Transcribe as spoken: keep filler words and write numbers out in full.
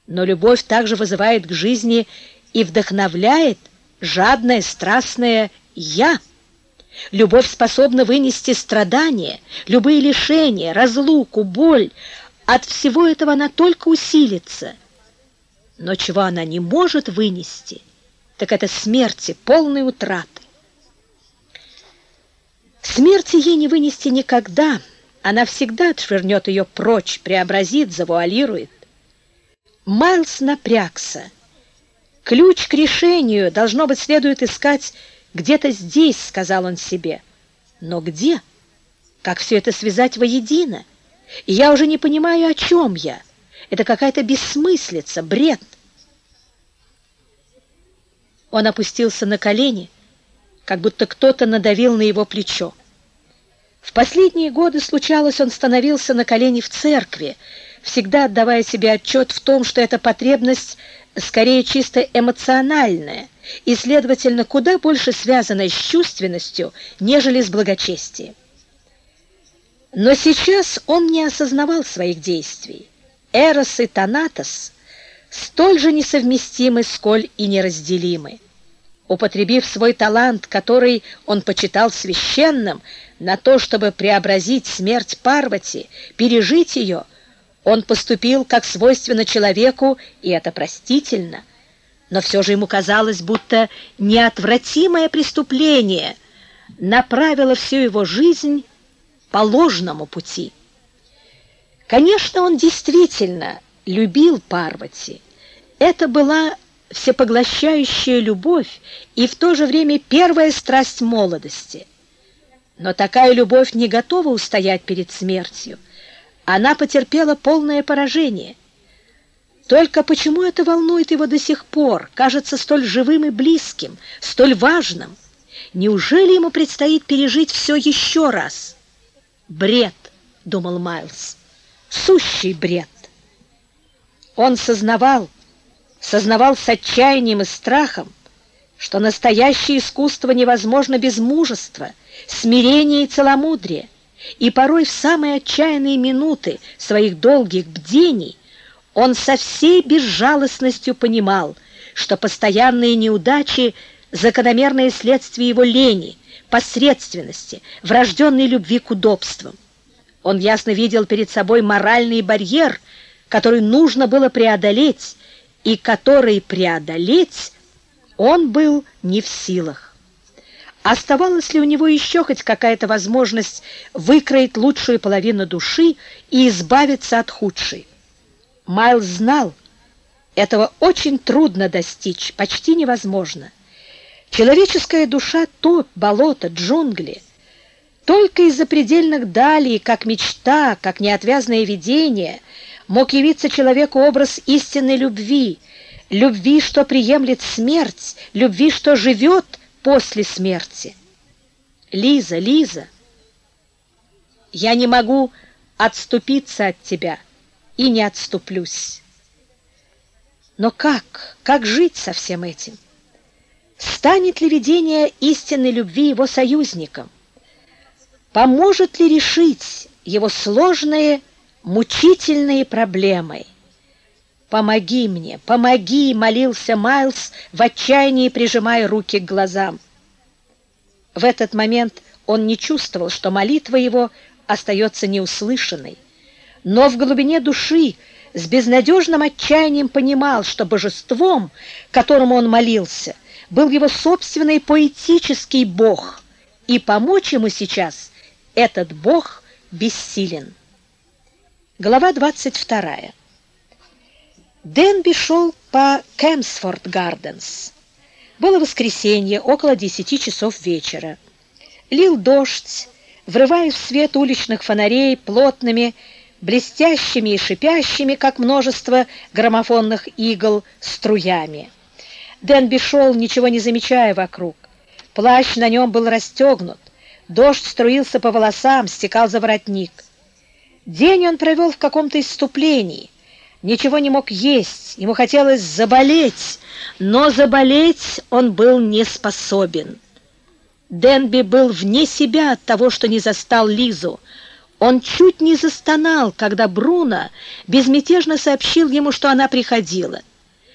Но любовь также вызывает к жизни и вдохновляет жадное, страстное «я». Любовь способна вынести страдания, любые лишения, разлуку, боль. От всего этого она только усилится. Но чего она не может вынести, так это смерти, полной утраты. Смерти ей не вынести никогда. Она всегда отшвырнет ее прочь, преобразит, завуалирует. Майлз напрягся. Ключ к решению, должно быть, следует искать где-то здесь, сказал он себе. Но где? Как все это связать воедино? И я уже не понимаю, о чем я. Это какая-то бессмыслица, бред. Он опустился на колени, как будто кто-то надавил на его плечо. В последние годы случалось, он становился на колени в церкви, всегда отдавая себе отчет в том, что эта потребность скорее чисто эмоциональная и, следовательно, куда больше связанная с чувственностью, нежели с благочестием. Но сейчас он не осознавал своих действий. Эрос и Танатос столь же несовместимы, сколь и неразделимы. Употребив свой талант, который он почитал священным, на то, чтобы преобразить смерть Парвати, пережить ее, он поступил, как свойственно человеку, и это простительно. Но все же ему казалось, будто неотвратимое преступление направило всю его жизнь по ложному пути. Конечно, он действительно любил Парвати. Это была всепоглощающая любовь и в то же время первая страсть молодости. Но такая любовь не готова устоять перед смертью. Она потерпела полное поражение. Только почему это волнует его до сих пор, кажется столь живым и близким, столь важным? Неужели ему предстоит пережить все еще раз? Бред, думал Майлз, сущий бред. Он сознавал, сознавал с отчаянием и страхом, что настоящее искусство невозможно без мужества, смирения и целомудрия, и порой в самые отчаянные минуты своих долгих бдений он со всей безжалостностью понимал, что постоянные неудачи – закономерное следствие его лени, посредственности, врожденной любви к удобствам. Он ясно видел перед собой моральный барьер, который нужно было преодолеть, и который преодолеть он был не в силах. Оставалась ли у него еще хоть какая-то возможность выкроить лучшую половину души и избавиться от худшей? Майлз знал, этого очень трудно достичь, почти невозможно. Человеческая душа — топь, болото, джунгли. Только из-за предельных далей, как мечта, как неотвязное видение, мог явиться человеку образ истинной любви, любви, что приемлет смерть, любви, что живет после смерти. Лиза, Лиза, я не могу отступиться от тебя и не отступлюсь. Но как, как жить со всем этим? Станет ли видение истинной любви его союзником? Поможет ли решить его сложные, мучительные проблемы? «Помоги мне, помоги!» — молился Майлз в отчаянии, прижимая руки к глазам. В этот момент он не чувствовал, что молитва его остается неуслышанной, но в глубине души с безнадежным отчаянием понимал, что божеством, которому он молился, был его собственный поэтический Бог, и помочь ему сейчас этот Бог бессилен. Глава двадцать вторая. Денби шел по Кемсфорд-Гарденс. Было воскресенье, около десяти часов вечера. Лил дождь, врываясь в свет уличных фонарей плотными, блестящими и шипящими, как множество граммофонных игл, струями. Денби шел, ничего не замечая вокруг. Плащ на нем был расстегнут, дождь струился по волосам, стекал за воротник. День он провел в каком-то исступлении, ничего не мог есть, ему хотелось заболеть, но заболеть он был не способен. Денби был вне себя от того, что не застал Лизу. Он чуть не застонал, когда Бруно безмятежно сообщил ему, что она приходила.